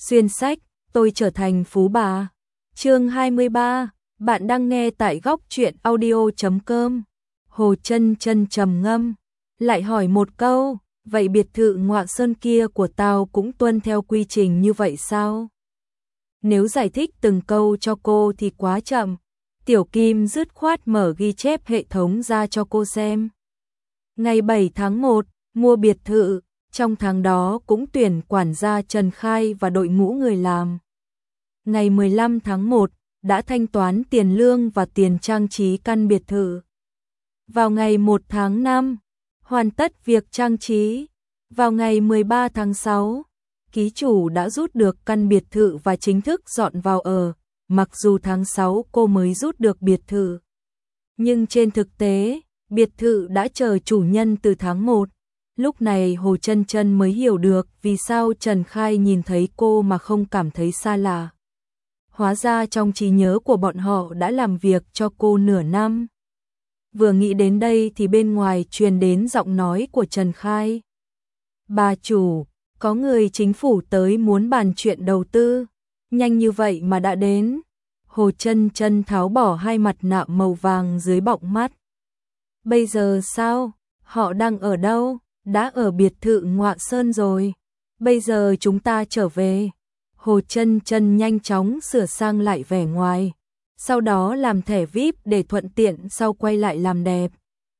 Xuyên sách, tôi trở thành phú bà. Chương 23, bạn đang nghe tại góc truyện audio.com. Hồ Chân Chân trầm ngâm, lại hỏi một câu, vậy biệt thự Ngọa Sơn kia của tao cũng tuân theo quy trình như vậy sao? Nếu giải thích từng câu cho cô thì quá chậm. Tiểu Kim dứt khoát mở ghi chép hệ thống ra cho cô xem. Ngày 7 tháng 1, mua biệt thự, trong tháng đó cũng tuyển quản gia Trần Khai và đội ngũ người làm. Ngày 15 tháng 1, đã thanh toán tiền lương và tiền trang trí căn biệt thự. Vào ngày 1 tháng 5, hoàn tất việc trang trí. Vào ngày 13 tháng 6, ký chủ đã rút được căn biệt thự và chính thức dọn vào ở, mặc dù tháng 6 cô mới rút được biệt thự. Nhưng trên thực tế, biệt thự đã chờ chủ nhân từ tháng 1. Lúc này Hồ Chân Chân mới hiểu được vì sao Trần Khai nhìn thấy cô mà không cảm thấy xa lạ. Hóa ra trong trí nhớ của bọn họ đã làm việc cho cô nửa năm. Vừa nghĩ đến đây thì bên ngoài truyền đến giọng nói của Trần Khai. Bà chủ, có người chính phủ tới muốn bàn chuyện đầu tư. Nhanh như vậy mà đã đến. Hồ Chân Chân tháo bỏ hai mặt nạ màu vàng dưới bọng mắt. Bây giờ sao? Họ đang ở đâu? Đã ở biệt thự Ngọa Sơn rồi. Bây giờ chúng ta trở về. Hồ Chân Chân nhanh chóng sửa sang lại vẻ ngoài. Sau đó làm thẻ VIP để thuận tiện sau quay lại làm đẹp.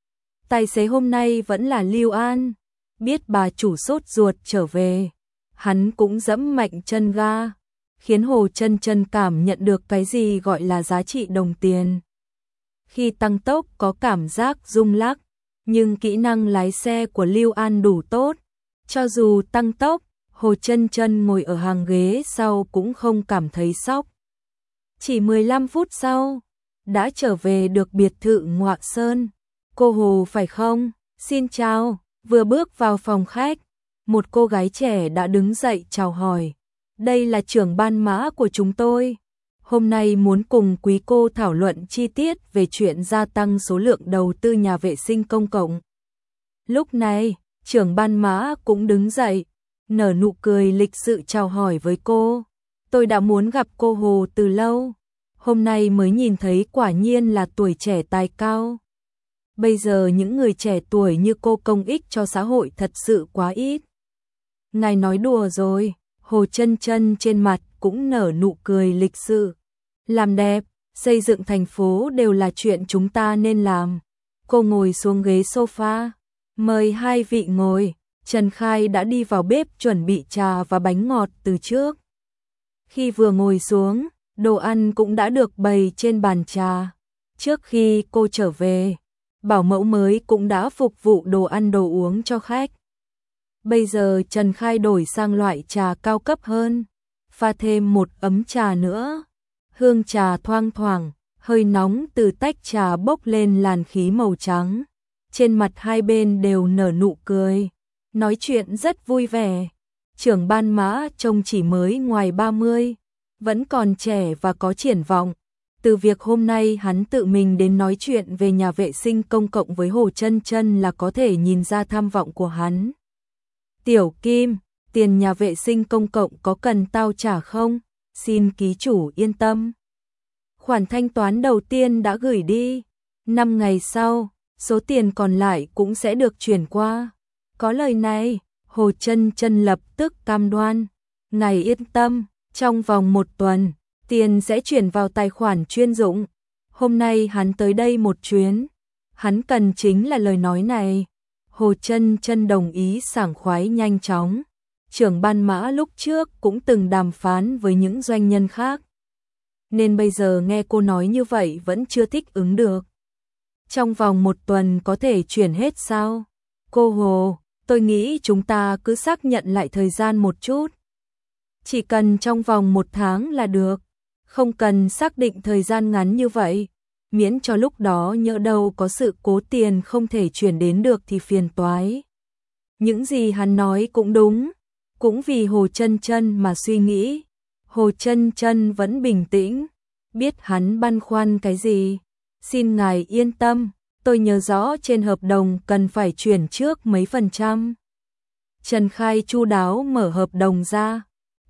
Tài xế hôm nay vẫn là Lưu An. Biết bà chủ sốt ruột trở về, hắn cũng giẫm mạnh chân ga, khiến Hồ Chân Chân cảm nhận được cái gì gọi là giá trị đồng tiền. Khi tăng tốc có cảm giác rung lắc, nhưng kỹ năng lái xe của Lưu An đủ tốt. Cho dù tăng tốc, Hồ Chân Chân ngồi ở hàng ghế sau cũng không cảm thấy sốc. Chỉ 15 phút sau, đã trở về được biệt thự Ngọa Sơn. Cô Hồ phải không? Xin chào. Vừa bước vào phòng khách, một cô gái trẻ đã đứng dậy chào hỏi. Đây là trưởng ban mã của chúng tôi. Hôm nay muốn cùng quý cô thảo luận chi tiết về chuyện gia tăng số lượng đầu tư nhà vệ sinh công cộng. Lúc này, trưởng ban mã cũng đứng dậy, nở nụ cười lịch sự chào hỏi với cô. Tôi đã muốn gặp cô Hồ từ lâu. Hôm nay mới nhìn thấy, quả nhiên là tuổi trẻ tài cao. Bây giờ những người trẻ tuổi như cô công ích cho xã hội thật sự quá ít. Ngài nói đùa rồi. Hồ Chân Chân trên mặt cũng nở nụ cười lịch sự. Làm đẹp, xây dựng thành phố đều là chuyện chúng ta nên làm. Cô ngồi xuống ghế sofa. Mời hai vị ngồi. Trần Khai đã đi vào bếp chuẩn bị trà và bánh ngọt từ trước. Khi vừa ngồi xuống, đồ ăn cũng đã được bày trên bàn trà. Trước khi cô trở về, bảo mẫu mới cũng đã phục vụ đồ ăn đồ uống cho khách. Bây giờ Trần Khai đổi sang loại trà cao cấp hơn, pha thêm một ấm trà nữa. Hương trà thoang thoảng, hơi nóng từ tách trà bốc lên làn khí màu trắng. Trên mặt hai bên đều nở nụ cười, nói chuyện rất vui vẻ. Trưởng ban mã trông chỉ mới ngoài 30, vẫn còn trẻ và có triển vọng. Từ việc hôm nay hắn tự mình đến nói chuyện về nhà vệ sinh công cộng với Hồ Chân Chân là có thể nhìn ra tham vọng của hắn. Tiểu Kim, tiền nhà vệ sinh công cộng có cần tao trả không? Xin ký chủ yên tâm. Khoản thanh toán đầu tiên đã gửi đi. 5 ngày sau, số tiền còn lại cũng sẽ được chuyển qua. Có lời này, Hồ Chân Chân lập tức cam đoan. Ngài yên tâm, trong vòng 1 tuần, tiền sẽ chuyển vào tài khoản chuyên dụng. Hôm nay hắn tới đây một chuyến. Hắn cần chính là lời nói này. Hồ Chân Chân đồng ý sảng khoái nhanh chóng. Trưởng ban mã lúc trước cũng từng đàm phán với những doanh nhân khác, nên bây giờ nghe cô nói như vậy vẫn chưa thích ứng được. Trong vòng 1 tuần có thể chuyển hết sao? Cô Hồ, tôi nghĩ chúng ta cứ xác nhận lại thời gian một chút. Chỉ cần trong vòng 1 tháng là được. Không cần xác định thời gian ngắn như vậy, miễn cho lúc đó nhỡ đâu có sự cố tiền không thể chuyển đến được thì phiền toái. Những gì hắn nói cũng đúng, cũng vì Hồ Chân Chân mà suy nghĩ. Hồ Chân Chân vẫn bình tĩnh, biết hắn băn khoăn cái gì. Xin ngài yên tâm, tôi nhớ rõ trên hợp đồng cần phải chuyển trước mấy %. Trần Khai chu đáo mở hợp đồng ra.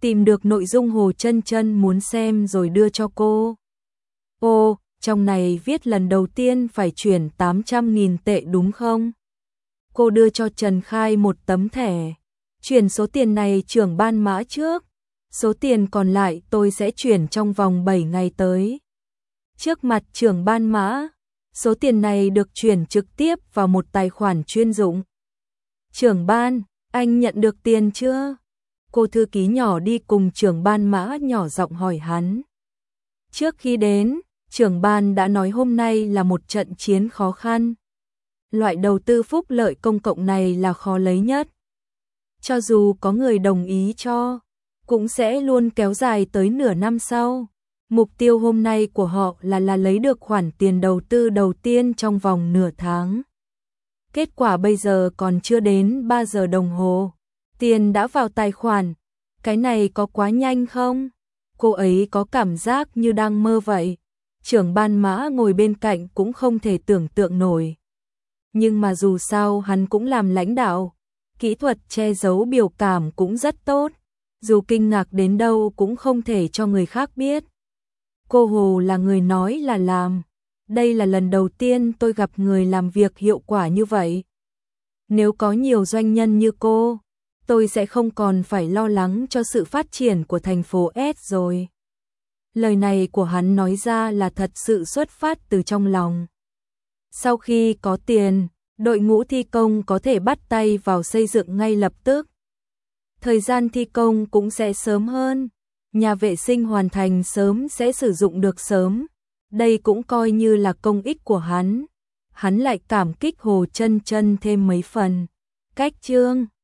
tìm được nội dung Hồ Chân Chân muốn xem rồi đưa cho cô. Ô, trong này viết lần đầu tiên phải chuyển 800.000 tệ đúng không? Cô đưa cho Trần Khai một tấm thẻ. Chuyển số tiền này trưởng ban Mã trước. Số tiền còn lại tôi sẽ chuyển trong vòng 7 ngày tới. Trước mặt trưởng ban Mã, số tiền này được chuyển trực tiếp vào một tài khoản chuyên dụng. Trưởng ban, anh nhận được tiền chưa? Cô thư ký nhỏ đi cùng trưởng ban Mã nhỏ giọng hỏi hắn. Trước khi đến, trưởng ban đã nói hôm nay là một trận chiến khó khăn. Loại đầu tư phúc lợi công cộng này là khó lấy nhất. Cho dù có người đồng ý cho, cũng sẽ luôn kéo dài tới nửa năm sau. Mục tiêu hôm nay của họ là lấy được khoản tiền đầu tư đầu tiên trong vòng nửa tháng. Kết quả bây giờ còn chưa đến 3 giờ đồng hồ. Tiền đã vào tài khoản. Cái này có quá nhanh không? Cô ấy có cảm giác như đang mơ vậy. Trưởng ban Mã ngồi bên cạnh cũng không thể tưởng tượng nổi. Nhưng mà dù sao hắn cũng làm lãnh đạo. Kỹ thuật che giấu biểu cảm cũng rất tốt. Dù kinh ngạc đến đâu cũng không thể cho người khác biết. Cô Hồ là người nói là làm. Đây là lần đầu tiên tôi gặp người làm việc hiệu quả như vậy. Nếu có nhiều doanh nhân như cô, tôi sẽ không còn phải lo lắng cho sự phát triển của thành phố S rồi. Lời này của hắn nói ra là thật sự xuất phát từ trong lòng. Sau khi có tiền, đội ngũ thi công có thể bắt tay vào xây dựng ngay lập tức. Thời gian thi công cũng sẽ sớm hơn. Nhà vệ sinh hoàn thành sớm sẽ sử dụng được sớm. Đây cũng coi như là công ích của hắn. Hắn lại cảm kích Hồ Chân Chân thêm mấy phần. Cách chương